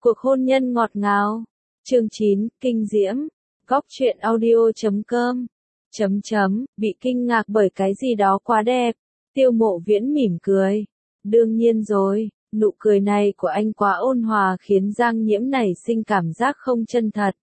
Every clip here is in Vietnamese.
Cuộc hôn nhân ngọt ngào. Chương 9, kinh diễm. Góc truyện audio.com. Bị kinh ngạc bởi cái gì đó quá đẹp. Tiêu Mộ Viễn mỉm cười. Đương nhiên rồi, nụ cười này của anh quá ôn hòa khiến Giang Nhiễm nảy sinh cảm giác không chân thật.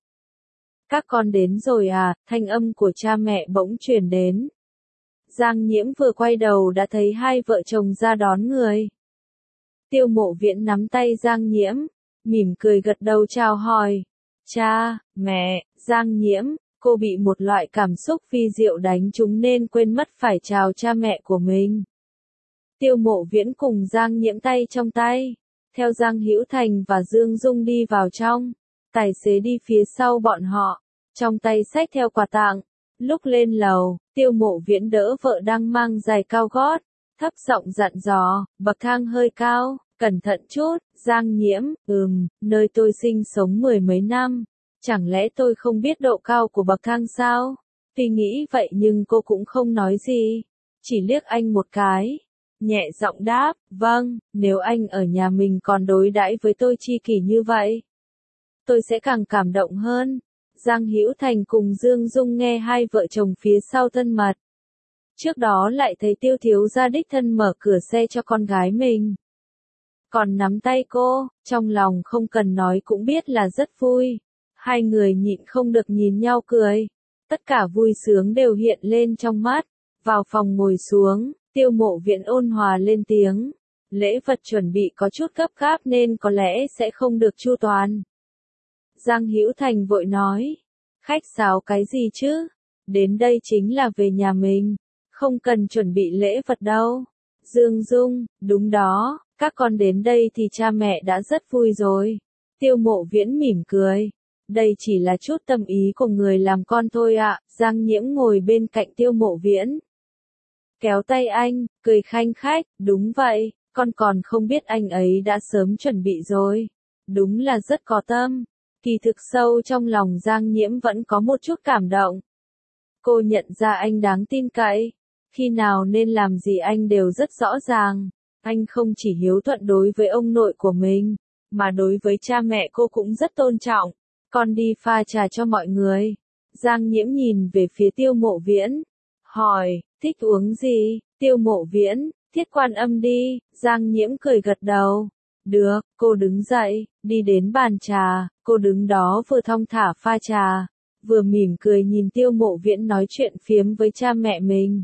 Các con đến rồi à, thanh âm của cha mẹ bỗng truyền đến. Giang Nhiễm vừa quay đầu đã thấy hai vợ chồng ra đón người. Tiêu Mộ Viễn nắm tay Giang Nhiễm, mỉm cười gật đầu chào hỏi. Cha, mẹ, Giang Nhiễm, cô bị một loại cảm xúc vi diệu đánh trúng nên quên mất phải chào cha mẹ của mình. Tiêu Mộ Viễn cùng Giang Nhiễm tay trong tay, theo Giang Hữu Thành và Dương Dung đi vào trong. Tài xế đi phía sau bọn họ, trong tay xách theo quà tặng. Lúc lên lầu, Tiêu Mộ Viễn đỡ vợ đang mang giày cao gót, thấp giọng dặn dò, bậc thang hơi cao, cẩn thận chút. Giang Nhiễm, nơi tôi sinh sống mười mấy năm, chẳng lẽ tôi không biết độ cao của bậc thang sao? Tuy nghĩ vậy nhưng cô cũng không nói gì, chỉ liếc anh một cái, nhẹ giọng đáp, vâng, nếu anh ở nhà mình còn đối đãi với tôi chi kỷ như vậy, tôi sẽ càng cảm động hơn. Giang Hữu Thành cùng Dương Dung nghe hai vợ chồng phía sau thân mật. Trước đó lại thấy Tiêu thiếu gia đích thân mở cửa xe cho con gái mình. Còn nắm tay cô, trong lòng không cần nói cũng biết là rất vui. Hai người nhịn không được nhìn nhau cười. Tất cả vui sướng đều hiện lên trong mắt. Vào phòng ngồi xuống, Tiêu Mộ Viễn ôn hòa lên tiếng. Lễ vật chuẩn bị có chút gấp gáp nên có lẽ sẽ không được chu toàn. Giang Hữu Thành vội nói. Khách sáo cái gì chứ? Đến đây chính là về nhà mình. Không cần chuẩn bị lễ vật đâu. Dương Dung, đúng đó. Các con đến đây thì cha mẹ đã rất vui rồi. Tiêu Mộ Viễn mỉm cười. Đây chỉ là chút tâm ý của người làm con thôi ạ. Giang Nhiễm ngồi bên cạnh Tiêu Mộ Viễn, kéo tay anh, cười khanh khách. Đúng vậy, con còn không biết anh ấy đã sớm chuẩn bị rồi. Đúng là rất có tâm. Kỳ thực sâu trong lòng Giang Nhiễm vẫn có một chút cảm động. Cô nhận ra anh đáng tin cậy. Khi nào nên làm gì anh đều rất rõ ràng. Anh không chỉ hiếu thuận đối với ông nội của mình, mà đối với cha mẹ cô cũng rất tôn trọng. Con đi pha trà cho mọi người. Giang Nhiễm nhìn về phía Tiêu Mộ Viễn, hỏi, thích uống gì? Tiêu Mộ Viễn, Thiết Quan Âm đi. Giang Nhiễm cười gật đầu. Được, cô đứng dậy, đi đến bàn trà, cô đứng đó vừa thong thả pha trà, vừa mỉm cười nhìn Tiêu Mộ Viễn nói chuyện phiếm với cha mẹ mình.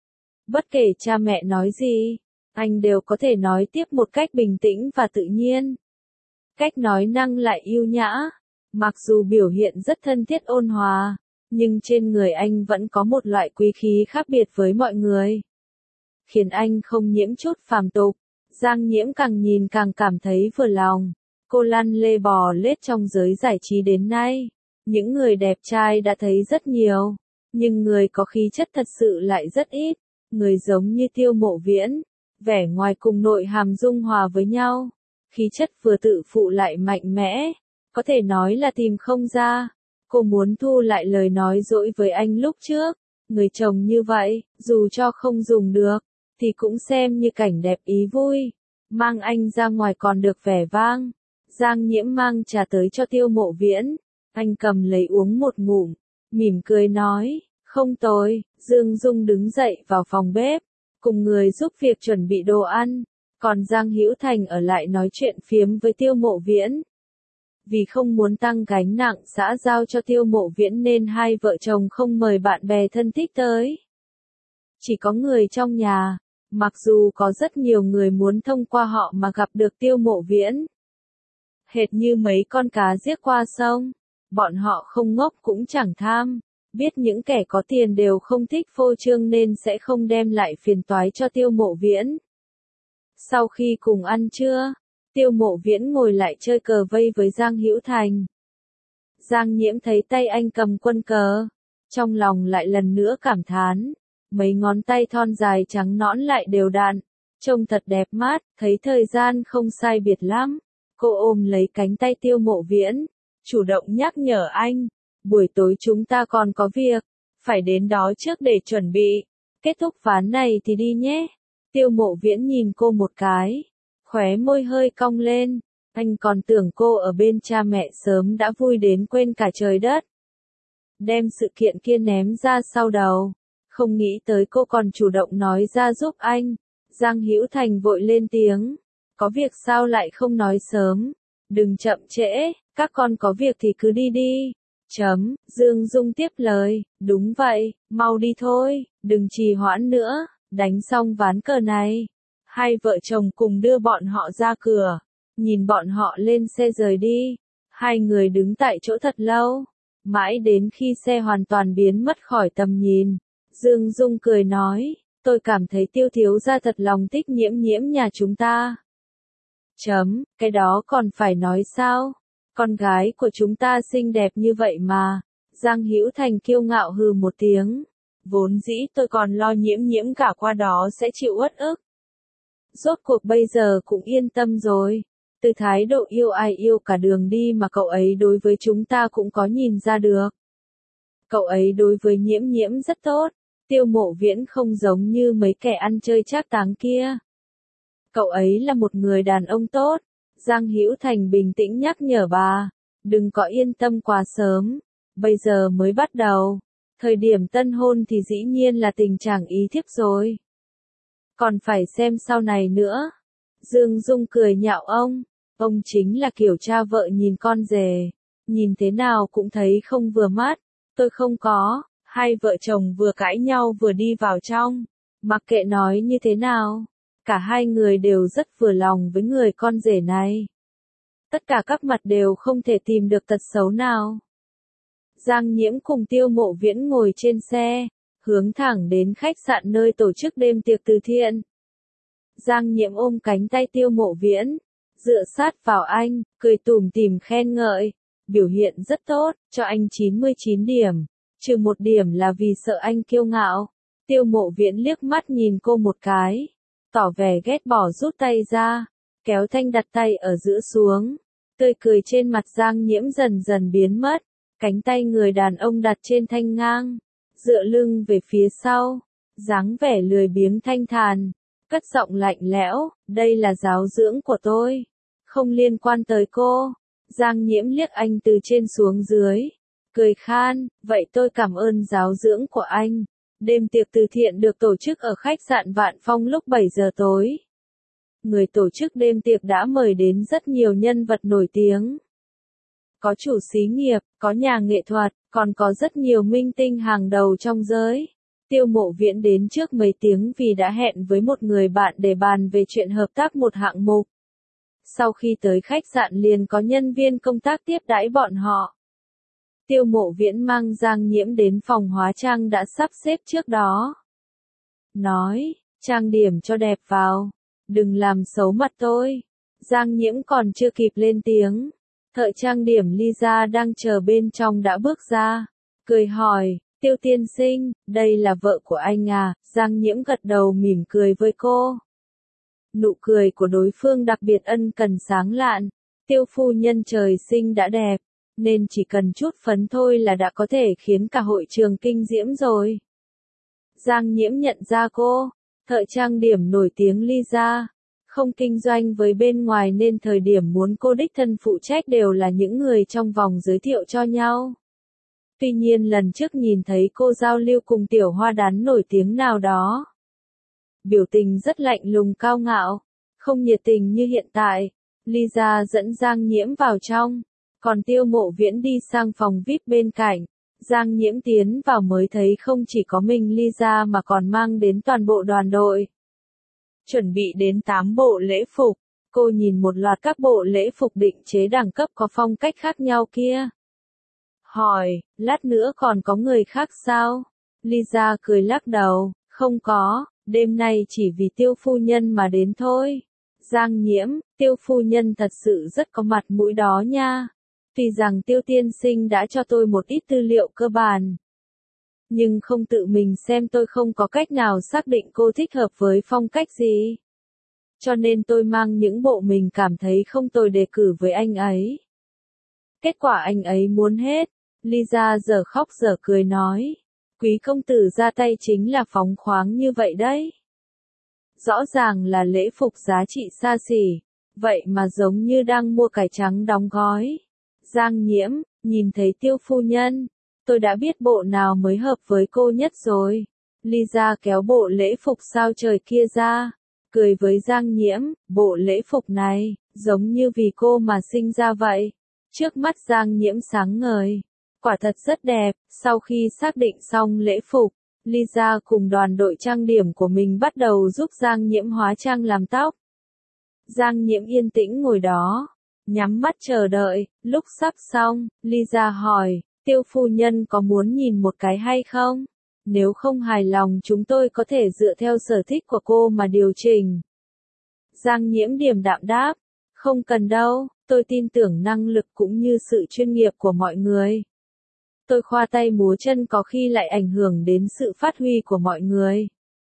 Bất kể cha mẹ nói gì, anh đều có thể nói tiếp một cách bình tĩnh và tự nhiên. Cách nói năng lại yêu nhã, mặc dù biểu hiện rất thân thiết ôn hòa, nhưng trên người anh vẫn có một loại quý khí khác biệt với mọi người, khiến anh không nhiễm chút phàm tục. Giang Nhiễm càng nhìn càng cảm thấy vừa lòng. Cô lăn lê bò lết trong giới giải trí đến nay. Những người đẹp trai đã thấy rất nhiều, nhưng người có khí chất thật sự lại rất ít. Người giống như Tiêu Mộ Viễn, vẻ ngoài cùng nội hàm dung hòa với nhau. Khí chất vừa tự phụ lại mạnh mẽ, có thể nói là tìm không ra. Cô muốn thu lại lời nói dỗi với anh lúc trước. Người chồng như vậy, dù cho không dùng được, thì cũng xem như cảnh đẹp ý vui. Mang anh ra ngoài còn được vẻ vang. Giang Nhiễm mang trà tới cho Tiêu Mộ Viễn. Anh cầm lấy uống một ngụm, mỉm cười nói, không tồi. Dương Dung đứng dậy vào phòng bếp, cùng người giúp việc chuẩn bị đồ ăn. Còn Giang Hữu Thành ở lại nói chuyện phiếm với Tiêu Mộ Viễn. Vì không muốn tăng gánh nặng xã giao cho Tiêu Mộ Viễn nên hai vợ chồng không mời bạn bè thân thích tới. Chỉ có người trong nhà. Mặc dù có rất nhiều người muốn thông qua họ mà gặp được Tiêu Mộ Viễn. Hệt như mấy con cá giết qua sông. Bọn họ không ngốc cũng chẳng tham. Biết những kẻ có tiền đều không thích phô trương nên sẽ không đem lại phiền toái cho Tiêu Mộ Viễn. Sau khi cùng ăn trưa, Tiêu Mộ Viễn ngồi lại chơi cờ vây với Giang Hữu Thành. Giang Nhiễm thấy tay anh cầm quân cờ, trong lòng lại lần nữa cảm thán. Mấy ngón tay thon dài trắng nõn lại đều đặn, trông thật đẹp mắt. Thấy thời gian không sai biệt lắm, cô ôm lấy cánh tay Tiêu Mộ Viễn, chủ động nhắc nhở anh, buổi tối chúng ta còn có việc, phải đến đó trước để chuẩn bị. Kết thúc ván này thì đi nhé. Tiêu Mộ Viễn nhìn cô một cái, khóe môi hơi cong lên. Anh còn tưởng cô ở bên cha mẹ sớm đã vui đến quên cả trời đất. Đem sự kiện kia ném ra sau đầu. Không nghĩ tới cô còn chủ động nói ra giúp anh. Giang Hữu Thành vội lên tiếng. Có việc sao lại không nói sớm? Đừng chậm trễ, các con có việc thì cứ đi đi. Dương Dung tiếp lời, đúng vậy, mau đi thôi, đừng trì hoãn nữa, đánh xong ván cờ này. Hai vợ chồng cùng đưa bọn họ ra cửa, nhìn bọn họ lên xe rời đi. Hai người đứng tại chỗ thật lâu, mãi đến khi xe hoàn toàn biến mất khỏi tầm nhìn. Dương Dung cười nói, tôi cảm thấy Tiêu thiếu gia thật lòng thích Nhiễm Nhiễm nhà chúng ta. Cái đó còn phải nói sao? Con gái của chúng ta xinh đẹp như vậy mà. Giang Hữu Thành kiêu ngạo hừ một tiếng. Vốn dĩ tôi còn lo Nhiễm Nhiễm cả qua đó sẽ chịu uất ức. Rốt cuộc bây giờ cũng yên tâm rồi. Từ thái độ yêu ai yêu cả đường đi mà cậu ấy đối với chúng ta cũng có nhìn ra được. Cậu ấy đối với Nhiễm Nhiễm rất tốt. Tiêu Mộ Viễn không giống như mấy kẻ ăn chơi trác táng kia. Cậu ấy là một người đàn ông tốt. Giang Hữu Thành bình tĩnh nhắc nhở bà. Đừng có yên tâm quá sớm. Bây giờ mới bắt đầu. Thời điểm tân hôn thì dĩ nhiên là tình trạng ý thiếp rồi. Còn phải xem sau này nữa. Dương Dung cười nhạo ông. Ông chính là kiểu cha vợ nhìn con rể. Nhìn thế nào cũng thấy không vừa mắt. Tôi không có. Hai vợ chồng vừa cãi nhau vừa đi vào trong. Mặc kệ nói như thế nào. Cả hai người đều rất vừa lòng với người con rể này. Tất cả các mặt đều không thể tìm được tật xấu nào. Giang Nhiễm cùng Tiêu Mộ Viễn ngồi trên xe, hướng thẳng đến khách sạn nơi tổ chức đêm tiệc từ thiện. Giang Nhiễm ôm cánh tay Tiêu Mộ Viễn, dựa sát vào anh, cười tủm tỉm khen ngợi. Biểu hiện rất tốt, cho anh 99 điểm, trừ 1 điểm là vì sợ anh kiêu ngạo. Tiêu Mộ Viễn liếc mắt nhìn cô một cái, tỏ vẻ ghét bỏ rút tay ra, kéo thanh đặt tay ở giữa xuống. Tươi cười trên mặt Giang Nhiễm dần dần biến mất, cánh tay người đàn ông đặt trên thanh ngang, dựa lưng về phía sau, dáng vẻ lười biếng thanh thản, cất giọng lạnh lẽo, đây là giáo dưỡng của tôi, không liên quan tới cô. Giang Nhiễm liếc anh từ trên xuống dưới, cười khan, vậy tôi cảm ơn giáo dưỡng của anh. Đêm tiệc từ thiện được tổ chức ở khách sạn Vạn Phong lúc 7 giờ tối. Người tổ chức đêm tiệc đã mời đến rất nhiều nhân vật nổi tiếng. Có chủ xí nghiệp, có nhà nghệ thuật, còn có rất nhiều minh tinh hàng đầu trong giới. Tiêu Mộ Viễn đến trước mấy tiếng vì đã hẹn với một người bạn để bàn về chuyện hợp tác một hạng mục. Sau khi tới khách sạn liền có nhân viên công tác tiếp đãi bọn họ. Tiêu Mộ Viễn mang Giang Nhiễm đến phòng hóa trang đã sắp xếp trước đó. Nói, trang điểm cho đẹp vào, đừng làm xấu mặt tôi. Giang Nhiễm còn chưa kịp lên tiếng. Thợ trang điểm Lisa đang chờ bên trong đã bước ra, cười hỏi, Tiêu tiên sinh, đây là vợ của anh à? Giang Nhiễm gật đầu mỉm cười với cô. Nụ cười của đối phương đặc biệt ân cần sáng lạn. Tiêu phu nhân trời sinh đã đẹp, nên chỉ cần chút phấn thôi là đã có thể khiến cả hội trường kinh diễm rồi. Giang Nhiễm nhận ra cô, thợ trang điểm nổi tiếng Lisa, không kinh doanh với bên ngoài nên thời điểm muốn cô đích thân phụ trách đều là những người trong vòng giới thiệu cho nhau. Tuy nhiên lần trước nhìn thấy cô giao lưu cùng tiểu hoa đán nổi tiếng nào đó. Biểu tình rất lạnh lùng cao ngạo, không nhiệt tình như hiện tại. Lisa dẫn Giang Nhiễm vào trong, còn Tiêu Mộ Viễn đi sang phòng VIP bên cạnh. Giang Nhiễm tiến vào mới thấy không chỉ có mình Lisa mà còn mang đến toàn bộ đoàn đội. Chuẩn bị đến 8 bộ lễ phục, cô nhìn một loạt các bộ lễ phục định chế đẳng cấp có phong cách khác nhau kia. Hỏi, lát nữa còn có người khác sao? Lisa cười lắc đầu, không có, đêm nay chỉ vì Tiêu phu nhân mà đến thôi. Giang Nhiễm, Tiêu phu nhân thật sự rất có mặt mũi đó nha. Tuy rằng Tiêu tiên sinh đã cho tôi một ít tư liệu cơ bản, nhưng không tự mình xem tôi không có cách nào xác định cô thích hợp với phong cách gì. Cho nên tôi mang những bộ mình cảm thấy không tồi đề cử với anh ấy. Kết quả anh ấy muốn hết. Lisa giờ khóc giờ cười nói. Quý công tử ra tay chính là phóng khoáng như vậy đấy. Rõ ràng là lễ phục giá trị xa xỉ. vậy mà giống như đang mua cải trắng đóng gói. Giang Nhiễm, nhìn thấy Tiêu phu nhân, tôi đã biết bộ nào mới hợp với cô nhất rồi. Lisa kéo bộ lễ phục sao trời kia ra, cười với Giang Nhiễm, bộ lễ phục này, giống như vì cô mà sinh ra vậy. Trước mắt Giang Nhiễm sáng ngời, quả thật rất đẹp. Sau khi xác định xong lễ phục, Lisa cùng đoàn đội trang điểm của mình bắt đầu giúp Giang Nhiễm hóa trang làm tóc. Giang Nhiễm yên tĩnh ngồi đó, nhắm mắt chờ đợi. Lúc sắp xong, Lisa hỏi, Tiêu phu nhân có muốn nhìn một cái hay không? Nếu không hài lòng chúng tôi có thể dựa theo sở thích của cô mà điều chỉnh. Giang Nhiễm điềm đạm đáp, không cần đâu, tôi tin tưởng năng lực cũng như sự chuyên nghiệp của mọi người. Tôi khoa tay múa chân có khi lại ảnh hưởng đến sự phát huy của mọi người.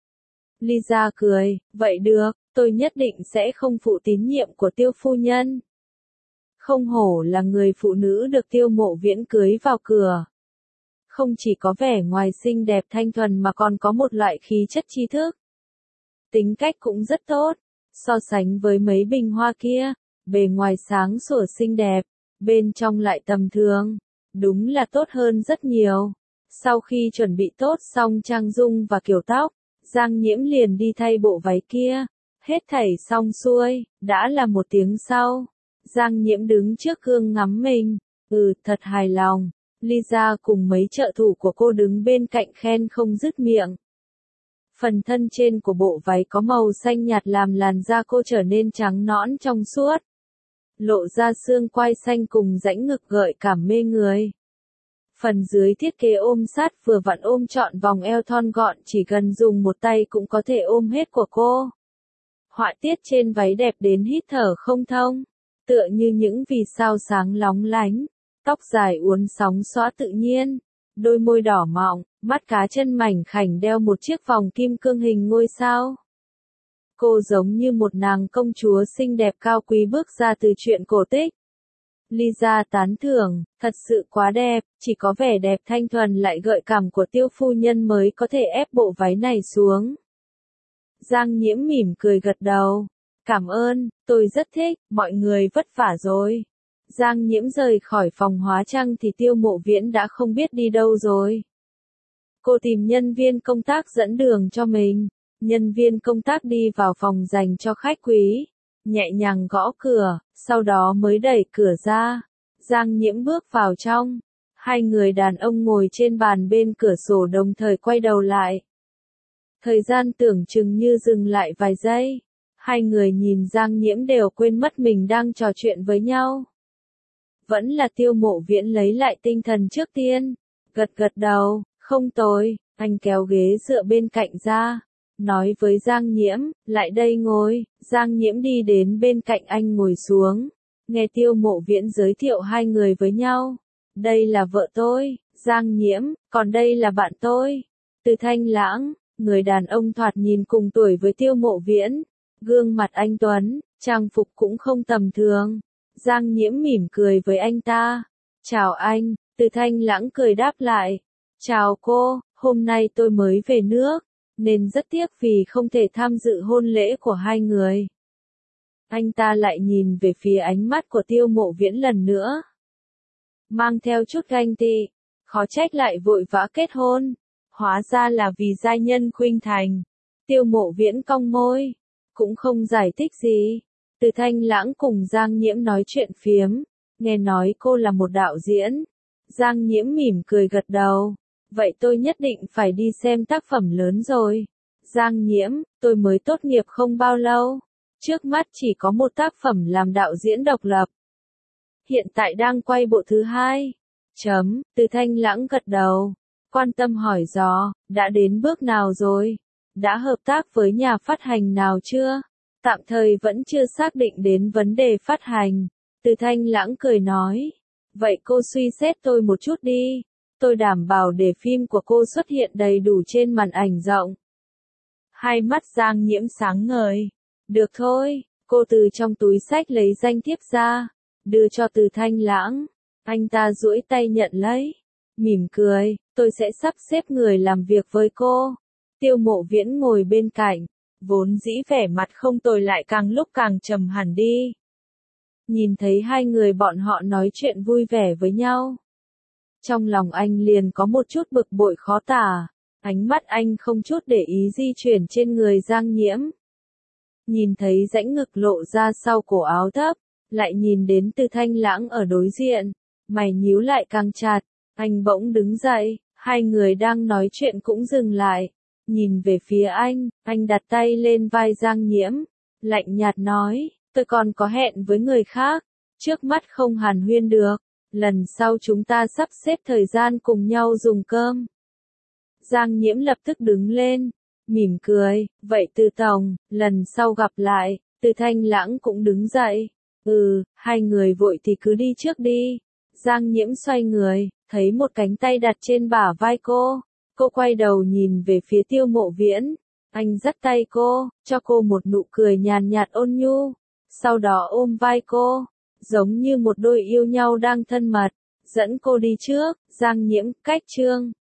Lisa cười, vậy được, tôi nhất định sẽ không phụ tín nhiệm của Tiêu phu nhân. Không hổ là người phụ nữ được Tiêu Mộ Viễn cưới vào cửa. Không chỉ có vẻ ngoài xinh đẹp thanh thuần mà còn có một loại khí chất tri thức. Tính cách cũng rất tốt, so sánh với mấy bình hoa kia, bề ngoài sáng sủa xinh đẹp, bên trong lại tầm thường, đúng là tốt hơn rất nhiều. Sau khi chuẩn bị tốt xong trang dung và kiểu tóc, Giang Nhiễm liền đi thay bộ váy kia. Hết thảy xong xuôi, đã là 1 tiếng sau. Giang Nhiễm đứng trước gương ngắm mình, thật hài lòng. Lisa cùng mấy trợ thủ của cô đứng bên cạnh khen không dứt miệng. Phần thân trên của bộ váy có màu xanh nhạt làm làn da cô trở nên trắng nõn trong suốt. Lộ ra xương quai xanh cùng rãnh ngực gợi cảm mê người. Phần dưới thiết kế ôm sát vừa vặn ôm trọn vòng eo thon gọn, chỉ cần dùng một tay cũng có thể ôm hết của cô. Họa tiết trên váy đẹp đến hít thở không thông, tựa như những vì sao sáng lóng lánh. Tóc dài uốn sóng xõa tự nhiên, đôi môi đỏ mọng, mắt cá chân mảnh khảnh đeo một chiếc vòng kim cương hình ngôi sao. Cô giống như một nàng công chúa xinh đẹp cao quý bước ra từ truyện cổ tích. Lisa tán thưởng, thật sự quá đẹp, chỉ có vẻ đẹp thanh thuần lại gợi cảm của Tiêu phu nhân mới có thể ép bộ váy này xuống. Giang Nhiễm mỉm cười gật đầu, cảm ơn, tôi rất thích, mọi người vất vả rồi. Giang Nhiễm rời khỏi phòng hóa trang thì Tiêu Mộ Viễn đã không biết đi đâu rồi. Cô tìm nhân viên công tác dẫn đường cho mình. Nhân viên công tác đi vào phòng dành cho khách quý, nhẹ nhàng gõ cửa, sau đó mới đẩy cửa ra. Giang Nhiễm bước vào trong. 2 người đàn ông ngồi trên bàn bên cửa sổ đồng thời quay đầu lại. Thời gian tưởng chừng như dừng lại vài giây. 2 người nhìn Giang Nhiễm đều quên mất mình đang trò chuyện với nhau. Vẫn là Tiêu Mộ Viễn lấy lại tinh thần trước tiên. Gật gật đầu, không tồi, anh kéo ghế dựa bên cạnh ra. Nói với Giang Nhiễm, lại đây ngồi. Giang Nhiễm đi đến bên cạnh anh ngồi xuống. Nghe Tiêu Mộ Viễn giới thiệu 2 người với nhau. Đây là vợ tôi, Giang Nhiễm, còn đây là bạn tôi, Từ Thanh Lãng. Người đàn ông thoạt nhìn cùng tuổi với Tiêu Mộ Viễn. Gương mặt anh tuấn, trang phục cũng không tầm thường. Giang Nhiễm mỉm cười với anh ta. Chào anh, Từ Thanh Lãng cười đáp lại. Chào cô, hôm nay tôi mới về nước, nên rất tiếc vì không thể tham dự hôn lễ của 2 người. Anh ta lại nhìn về phía ánh mắt của Tiêu Mộ Viễn lần nữa. Mang theo chút ganh tị, khó trách lại vội vã kết hôn. Hóa ra là vì giai nhân khuynh thành. Tiêu Mộ Viễn cong môi, cũng không giải thích gì. Từ Thanh Lãng cùng Giang Nhiễm nói chuyện phiếm, nghe nói cô là một đạo diễn. Giang Nhiễm mỉm cười gật đầu. Vậy tôi nhất định phải đi xem tác phẩm lớn rồi. Giang Nhiễm, tôi mới tốt nghiệp không bao lâu. Trước mắt chỉ có một tác phẩm làm đạo diễn độc lập. Hiện tại đang quay bộ thứ 2. Từ Thanh Lãng gật đầu. Quan tâm hỏi dò, đã đến bước nào rồi? Đã hợp tác với nhà phát hành nào chưa? Tạm thời vẫn chưa xác định đến vấn đề phát hành. Từ Thanh Lãng cười nói. Vậy cô suy xét tôi một chút đi. Tôi đảm bảo để phim của cô xuất hiện đầy đủ trên màn ảnh rộng. 2 mắt Giang Nhiễm sáng ngời. Được thôi, cô từ trong túi xách lấy danh thiếp ra, đưa cho Từ Thanh Lãng. Anh ta duỗi tay nhận lấy, mỉm cười, tôi sẽ sắp xếp người làm việc với cô. Tiêu Mộ Viễn ngồi bên cạnh, vốn dĩ vẻ mặt không tồi lại càng lúc càng trầm hẳn đi. Nhìn thấy hai người bọn họ nói chuyện vui vẻ với nhau. Trong lòng anh liền có một chút bực bội khó tả. Ánh mắt anh không chút để ý di chuyển trên người Giang Nhiễm. Nhìn thấy rãnh ngực lộ ra sau cổ áo thấp, lại nhìn đến Từ Thanh Lãng ở đối diện, mày nhíu lại càng chặt, anh bỗng đứng dậy, hai người đang nói chuyện cũng dừng lại, nhìn về phía anh đặt tay lên vai Giang Nhiễm, lạnh nhạt nói, tôi còn có hẹn với người khác, trước mắt không hàn huyên được, lần sau chúng ta sắp xếp thời gian cùng nhau dùng cơm. Giang Nhiễm lập tức đứng lên, mỉm cười, vậy Từ Tổng, lần sau gặp lại. Từ Thanh Lãng cũng đứng dậy, hai người vội thì cứ đi trước đi. Giang Nhiễm xoay người, thấy một cánh tay đặt trên bả vai cô quay đầu nhìn về phía Tiêu Mộ Viễn, anh dắt tay cô, cho cô một nụ cười nhàn nhạt ôn nhu, sau đó ôm vai cô, giống như một đôi yêu nhau đang thân mật, dẫn cô đi trước. Giang Nhiễm, cách chương